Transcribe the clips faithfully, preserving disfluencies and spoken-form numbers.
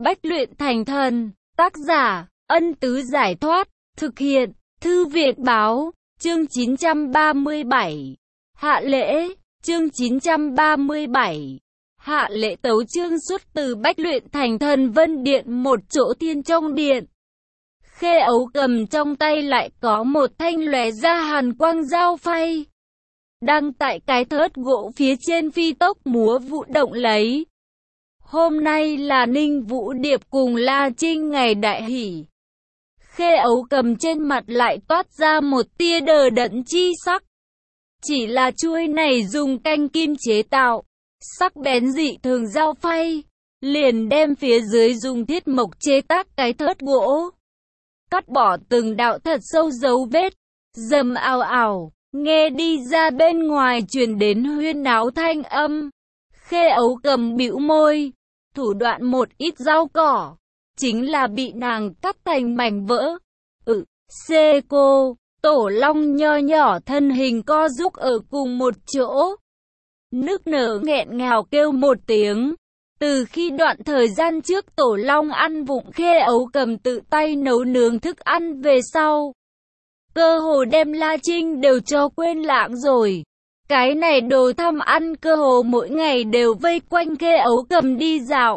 Bách luyện thành thần, tác giả, Ân Tứ Giải Thoát, thực hiện, Thư Viện Báo, chương chín trăm ba mươi bảy. Hạ lễ, chương chín trăm ba mươi bảy. Hạ lễ tấu chương xuất từ Bách luyện thành thần Vân Điện, một chỗ thiên trong điện. Khê Ấu cầm trong tay lại có một thanh lóe ra hàn quang dao phay, đang tại cái thớt gỗ phía trên phi tốc múa vụ động lấy. Hôm nay là Ninh Vũ Điệp cùng La Trinh ngày đại hỷ. Khê Ấu cầm trên mặt lại toát ra một tia đờ đẫn chi sắc. Chỉ là chuôi này dùng canh kim chế tạo, sắc bén dị thường dao phay, liền đem phía dưới dùng thiết mộc chế tác cái thớt gỗ, cắt bỏ từng đạo thật sâu dấu vết, rầm ào ào, nghe đi ra bên ngoài truyền đến huyên náo thanh âm. Khê Ấu cầm bĩu môi, thủ đoạn một ít rau cỏ, chính là bị nàng cắt thành mảnh vỡ. Ừ, xê cô, Tổ Long nho nhỏ thân hình co rúm ở cùng một chỗ, nức nở nghẹn ngào kêu một tiếng. Từ khi đoạn thời gian trước Tổ Long ăn vụng Khê Ấu cầm tự tay nấu nướng thức ăn về sau, cơ hồ đem La Trinh đều cho quên lãng rồi. Cái này đồ tham ăn cơ hồ mỗi ngày đều vây quanh Khê Ấu cầm đi dạo.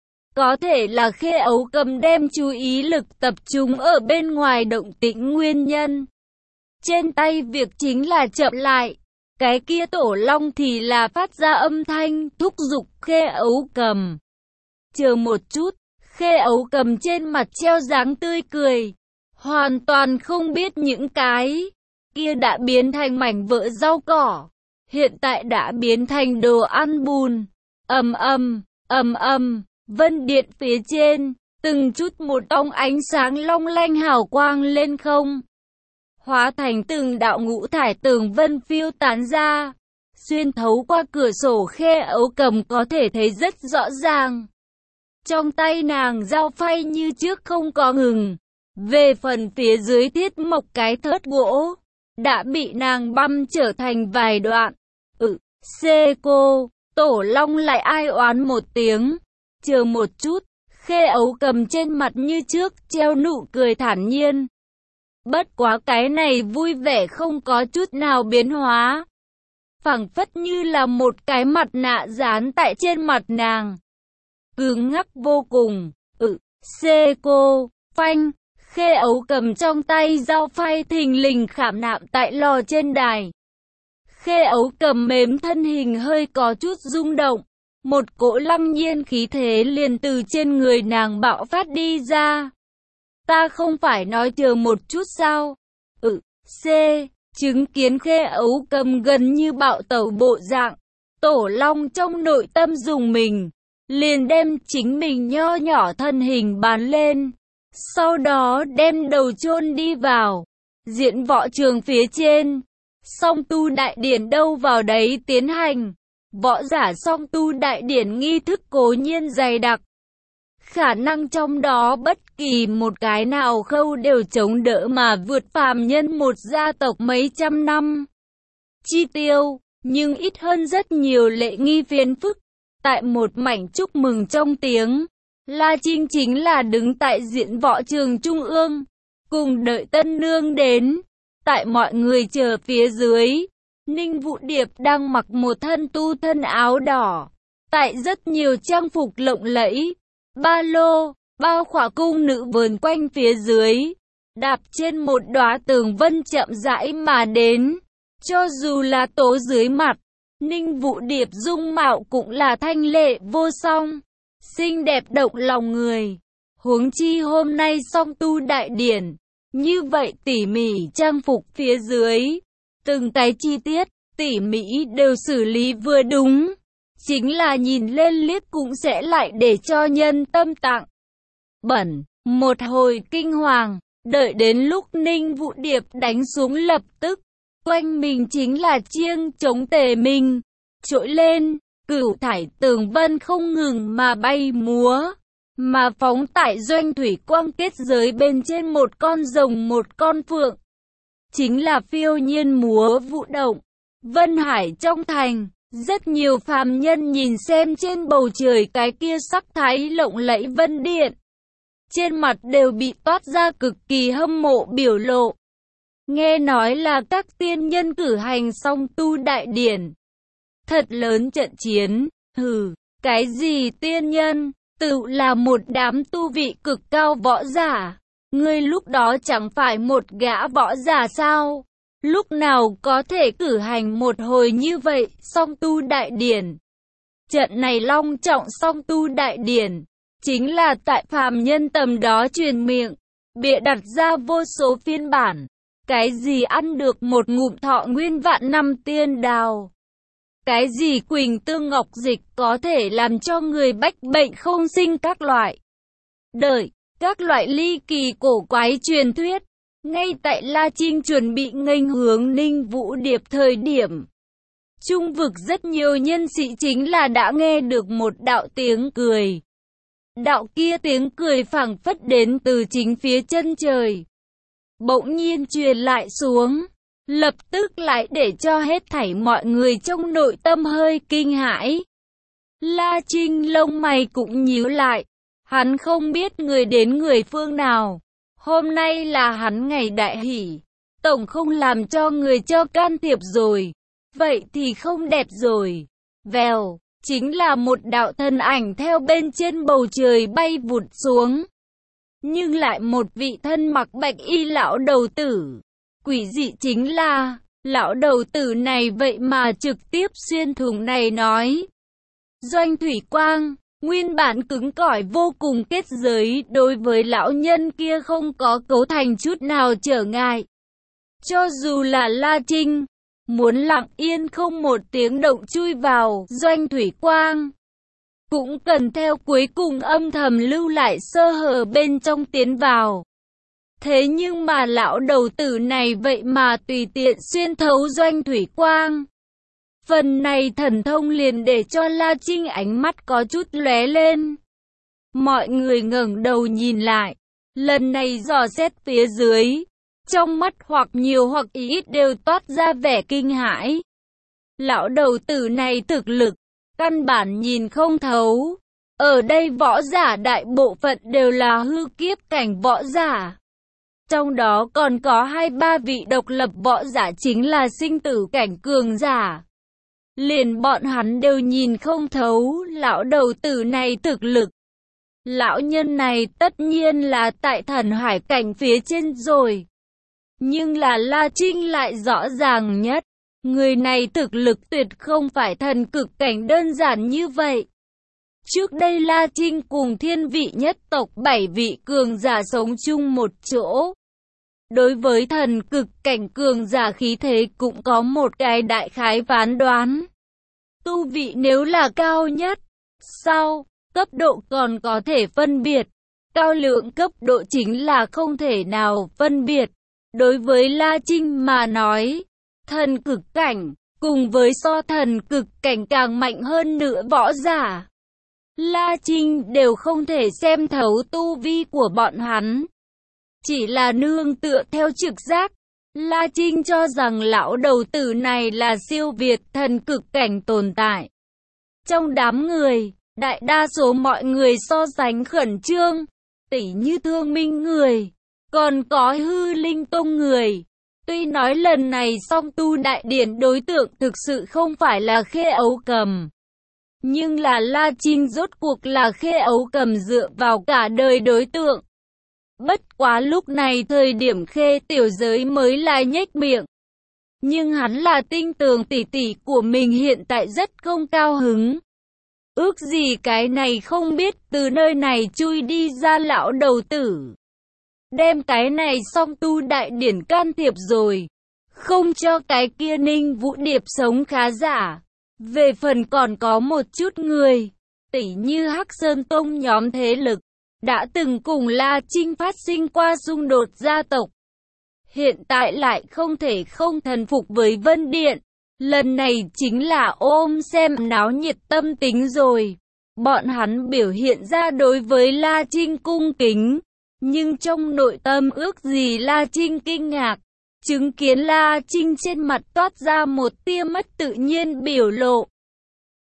Có thể là Khê Ấu cầm đem chú ý lực tập trung ở bên ngoài động tĩnh nguyên nhân. Trên tay việc chính là chậm lại. Cái kia Tổ Long thì là phát ra âm thanh thúc giục Khê Ấu cầm. Chờ một chút, Khê Ấu cầm trên mặt treo dáng tươi cười, hoàn toàn không biết những cái kia đã biến thành mảnh vỡ rau cỏ, hiện tại đã biến thành đồ ăn bùn. Ầm ầm, ầm ầm, Vân Điện phía trên, từng chút một ong ánh sáng long lanh hào quang lên không, hóa thành từng đạo ngũ thải tường vân phiêu tán ra, xuyên thấu qua cửa sổ. Khê Ấu cầm có thể thấy rất rõ ràng. Trong tay nàng dao phay như trước không có ngừng. Về phần phía dưới thiết mộc cái thớt gỗ, đã bị nàng băm trở thành vài đoạn. Ừ, xê cô, Tổ Long lại ai oán một tiếng. Chờ một chút, Khê Ấu cầm trên mặt như trước treo nụ cười thản nhiên. Bất quá cái này vui vẻ không có chút nào biến hóa, phảng phất như là một cái mặt nạ dán tại trên mặt nàng, cứng ngắc vô cùng. Ừ, xê cô, phanh. Khê Ấu cầm trong tay dao phay thình lình khảm nạm tại lò trên đài. Khê Ấu cầm mềm thân hình hơi có chút rung động, một cỗ lăng nhiên khí thế liền từ trên người nàng bạo phát đi ra. Ta không phải nói chờ một chút sao? Ừ, C. Chứng kiến Khê Ấu cầm gần như bạo tẩu bộ dạng, Tổ Long trong nội tâm dùng mình, liền đem chính mình nho nhỏ thân hình bán lên, sau đó đem đầu chôn đi vào diễn võ trường phía trên. Song tu đại điển đâu vào đấy tiến hành. Võ giả song tu đại điển nghi thức cố nhiên dày đặc, khả năng trong đó bất kỳ một cái nào khâu đều chống đỡ mà vượt phàm nhân một gia tộc mấy trăm năm chi tiêu, nhưng ít hơn rất nhiều lễ nghi phiền phức. Tại một mảnh chúc mừng trong tiếng, La Trinh chính là đứng tại diễn võ trường trung ương, cùng đợi tân nương đến. Tại mọi người chờ phía dưới, Ninh Vũ Điệp đang mặc một thân tu thân áo đỏ, tại rất nhiều trang phục lộng lẫy, ba lô, bao khỏa cung nữ vờn quanh phía dưới, đạp trên một đóa tường vân chậm rãi mà đến. Cho dù là tố dưới mặt, Ninh Vũ Điệp dung mạo cũng là thanh lệ vô song, xinh đẹp động lòng người. Huống chi hôm nay song tu đại điển, như vậy tỉ mỉ trang phục phía dưới, từng cái chi tiết tỉ mỉ đều xử lý vừa đúng, chính là nhìn lên liếc cũng sẽ lại để cho nhân tâm tạng bẩn. Một hồi kinh hoàng, đợi đến lúc Ninh Vũ Điệp đánh xuống lập tức, quanh mình chính là chiêng chống tề mình trỗi lên, cửu thải tường vân không ngừng mà bay múa, mà phóng tại doanh thủy quang kết giới bên trên một con rồng một con phượng, chính là phiêu nhiên múa vũ động. Vân Hải trong thành, Rất nhiều phàm nhân nhìn xem trên bầu trời cái kia sắc thái lộng lẫy vân điện. Trên mặt đều bị toát ra cực kỳ hâm mộ biểu lộ. Nghe nói là các tiên nhân cử hành song tu đại điển. Thật lớn trận chiến, hừ, cái gì tiên nhân, tự là một đám tu vị cực cao võ giả. Ngươi lúc đó chẳng phải một gã võ giả sao? Lúc nào có thể cử hành một hồi như vậy, song tu đại điển. Trận này long trọng song tu đại điển, chính là tại phàm nhân tầm đó truyền miệng, bịa đặt ra vô số phiên bản. Cái gì ăn được một ngụm thọ nguyên vạn năm tiên đào? Cái gì quỳnh tương ngọc dịch có thể làm cho người bách bệnh không sinh các loại? Đợi, các loại ly kỳ cổ quái truyền thuyết. Ngay tại La Trinh chuẩn bị nghênh hướng Ninh Vũ Điệp thời điểm, trung vực rất nhiều nhân sĩ chính là đã nghe được một đạo tiếng cười. Đạo kia tiếng cười phảng phất đến từ chính phía chân trời, bỗng nhiên truyền lại xuống, lập tức lại để cho hết thảy mọi người trong nội tâm hơi kinh hãi. La Trinh lông mày cũng nhíu lại, hắn không biết người đến người phương nào. Hôm nay là hắn ngày đại hỷ, tổng không làm cho người cho can thiệp rồi, vậy thì không đẹp rồi. Vèo, chính là một đạo thân ảnh theo bên trên bầu trời bay vụt xuống. Nhưng lại một vị thân mặc bạch y lão đầu tử. Quỷ dị chính là, lão đầu tử này vậy mà trực tiếp xuyên thủng này nói. Doanh Thủy Quang, nguyên bản cứng cỏi vô cùng kết giới đối với lão nhân kia không có cấu thành chút nào trở ngại. Cho dù là La Trinh, muốn lặng yên không một tiếng động chui vào Doanh Thủy Quang, cũng cần theo cuối cùng âm thầm lưu lại sơ hở bên trong tiến vào. Thế nhưng mà lão đầu tử này vậy mà tùy tiện xuyên thấu Doanh Thủy Quang. Phần này thần thông liền để cho La Trinh ánh mắt có chút lóe lên. Mọi người ngẩng đầu nhìn lại, lần này dò xét phía dưới, trong mắt hoặc nhiều hoặc ít đều toát ra vẻ kinh hãi. Lão đầu tử này thực lực, căn bản nhìn không thấu. Ở đây võ giả đại bộ phận đều là hư kiếp cảnh võ giả. Trong đó còn có hai ba vị độc lập võ giả chính là sinh tử cảnh cường giả. Liền bọn hắn đều nhìn không thấu lão đầu tử này thực lực. Lão nhân này tất nhiên là tại thần hải cảnh phía trên rồi. Nhưng là La Trinh lại rõ ràng nhất. Người này thực lực tuyệt không phải thần cực cảnh đơn giản như vậy. Trước đây La Trinh cùng thiên vị nhất tộc bảy vị cường giả sống chung một chỗ. Đối với thần cực cảnh cường giả khí thế cũng có một cái đại khái phán đoán. Tu vị nếu là cao nhất, sau, cấp độ còn có thể phân biệt. Cao lượng cấp độ chính là không thể nào phân biệt. Đối với La Trinh mà nói, thần cực cảnh, cùng với so thần cực cảnh càng mạnh hơn nữa võ giả, La Trinh đều không thể xem thấu tu vi của bọn hắn. Chỉ là nương tựa theo trực giác, La Trinh cho rằng lão đầu tử này là siêu việt thần cực cảnh tồn tại. Trong đám người, đại đa số mọi người so sánh khẩn trương, tỉ như Thương Minh người, còn có Hư Linh Tông người. Tuy nói lần này song tu đại điển đối tượng thực sự không phải là Khê Ấu Cầm, nhưng là La Trinh rốt cuộc là Khê Ấu Cầm dựa vào cả đời đối tượng. Bất quá lúc này thời điểm Khê tiểu giới mới là nhếch miệng. Nhưng hắn là tinh tường tỷ tỷ của mình hiện tại rất không cao hứng. Ước gì cái này không biết từ nơi này chui đi ra lão đầu tử. Đem cái này song tu đại điển can thiệp rồi. Không cho cái kia Ninh Vũ Điệp sống khá giả. Về phần còn có một chút người, tỉ như Hắc Sơn Tông nhóm thế lực, đã từng cùng La Trinh phát sinh qua xung đột gia tộc. Hiện tại lại không thể không thần phục với Vân Điện. Lần này chính là ôm xem náo nhiệt tâm tính rồi. Bọn hắn biểu hiện ra đối với La Trinh cung kính. Nhưng trong nội tâm ước gì La Trinh kinh ngạc. Chứng kiến La Trinh trên mặt toát ra một tia mất tự nhiên biểu lộ.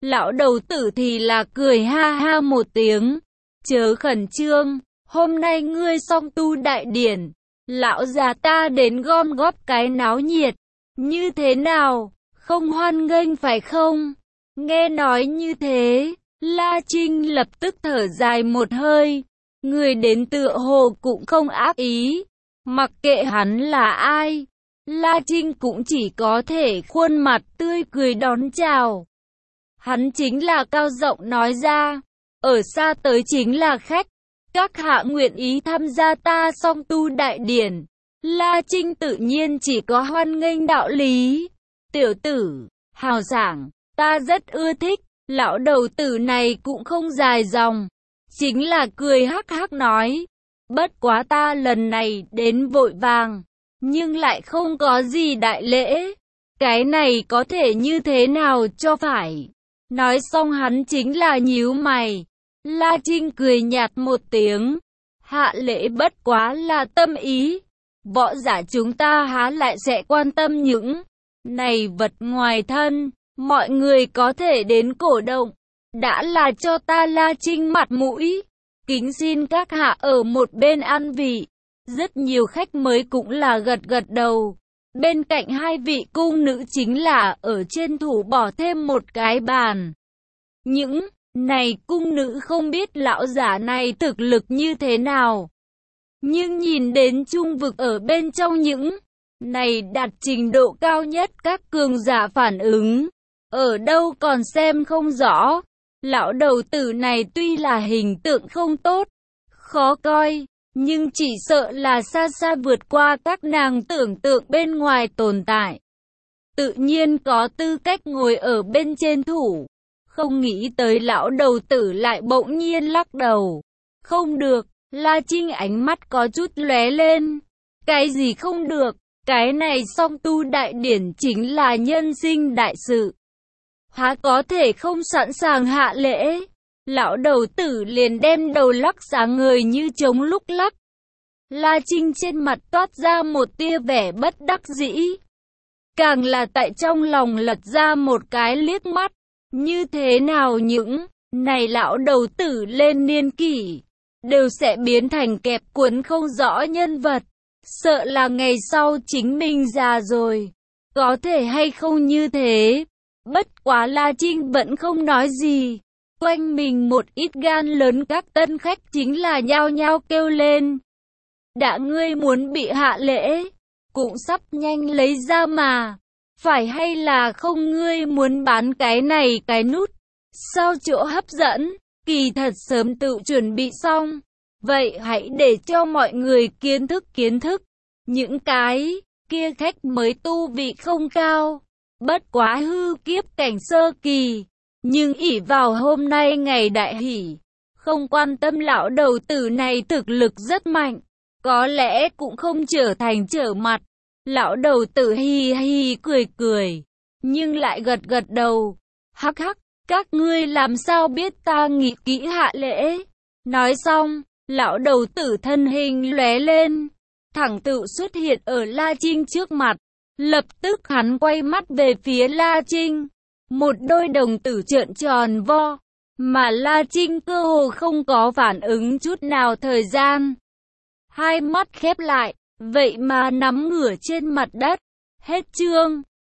Lão đầu tử thì là cười ha ha một tiếng. Chớ khẩn trương, hôm nay ngươi song tu đại điển, lão già ta đến gom góp cái náo nhiệt. Như thế nào, không hoan nghênh phải không? Nghe nói như thế, La Trinh lập tức thở dài một hơi. Người đến tựa hồ cũng không ác ý. Mặc kệ hắn là ai, La Trinh cũng chỉ có thể khuôn mặt tươi cười đón chào. Hắn chính là cao giọng nói ra, ở xa tới chính là khách, các hạ nguyện ý tham gia ta song tu đại điển. La Trinh tự nhiên chỉ có hoan nghênh đạo lý. Tiểu tử, hào sảng, ta rất ưa thích. Lão đầu tử này cũng không dài dòng, chính là cười hắc hắc nói, bất quá ta lần này đến vội vàng, nhưng lại không có gì đại lễ. Cái này có thể như thế nào cho phải? Nói xong hắn chính là nhíu mày. La Trinh cười nhạt một tiếng, hạ lễ bất quá là tâm ý. Võ giả chúng ta há lại sẽ quan tâm những này vật ngoài thân. Mọi người có thể đến cổ động, đã là cho ta La Trinh mặt mũi. Kính xin các hạ ở một bên ăn vị. Rất nhiều khách mới cũng là gật gật đầu. Bên cạnh hai vị cung nữ chính là ở trên thủ bỏ thêm một cái bàn. Những này cung nữ không biết lão giả này thực lực như thế nào, nhưng nhìn đến trung vực ở bên trong những này đạt trình độ cao nhất các cường giả phản ứng, ở đâu còn xem không rõ. Lão đầu tử này tuy là hình tượng không tốt, khó coi, nhưng chỉ sợ là xa xa vượt qua các nàng tưởng tượng bên ngoài tồn tại. Tự nhiên có tư cách ngồi ở bên trên thủ. Không nghĩ tới lão đầu tử lại bỗng nhiên lắc đầu. Không được, La Trinh ánh mắt có chút lóe lên. Cái gì không được? Cái này song tu đại điển chính là nhân sinh đại sự, há có thể không sẵn sàng hạ lễ. Lão đầu tử liền đem đầu lắc sáng ngời như trống lúc lắc. La Trinh trên mặt toát ra một tia vẻ bất đắc dĩ, càng là tại trong lòng lật ra một cái liếc mắt. Như thế nào những này lão đầu tử lên niên kỷ đều sẽ biến thành kẹp cuốn không rõ nhân vật. Sợ là ngày sau chính mình già rồi, có thể hay không như thế. Bất quá La Trinh vẫn không nói gì. Quanh mình một ít gan lớn các tân khách chính là nhao nhao kêu lên. Đã ngươi muốn bị hạ lễ, cũng sắp nhanh lấy ra mà. Phải hay là không, ngươi muốn bán cái này cái nút? Sao chỗ hấp dẫn, kỳ thật sớm tự chuẩn bị xong. Vậy hãy để cho mọi người kiến thức kiến thức. Những cái kia khách mới tu vị không cao, bất quá hư kiếp cảnh sơ kỳ, nhưng ỷ vào hôm nay ngày đại hỷ, không quan tâm lão đầu tử này thực lực rất mạnh, có lẽ cũng không trở thành trở mặt. Lão đầu tử hi hi cười cười, nhưng lại gật gật đầu. Hắc hắc, các ngươi làm sao biết ta nghĩ kỹ hạ lễ? Nói xong, lão đầu tử thân hình lóe lên, thẳng tự xuất hiện ở La Trinh trước mặt. Lập tức hắn quay mắt về phía La Trinh, một đôi đồng tử trợn tròn vo, mà La Trinh cơ hồ không có phản ứng chút nào. Thời gian, hai mắt khép lại, vậy mà nắm ngửa trên mặt đất. Hết chương.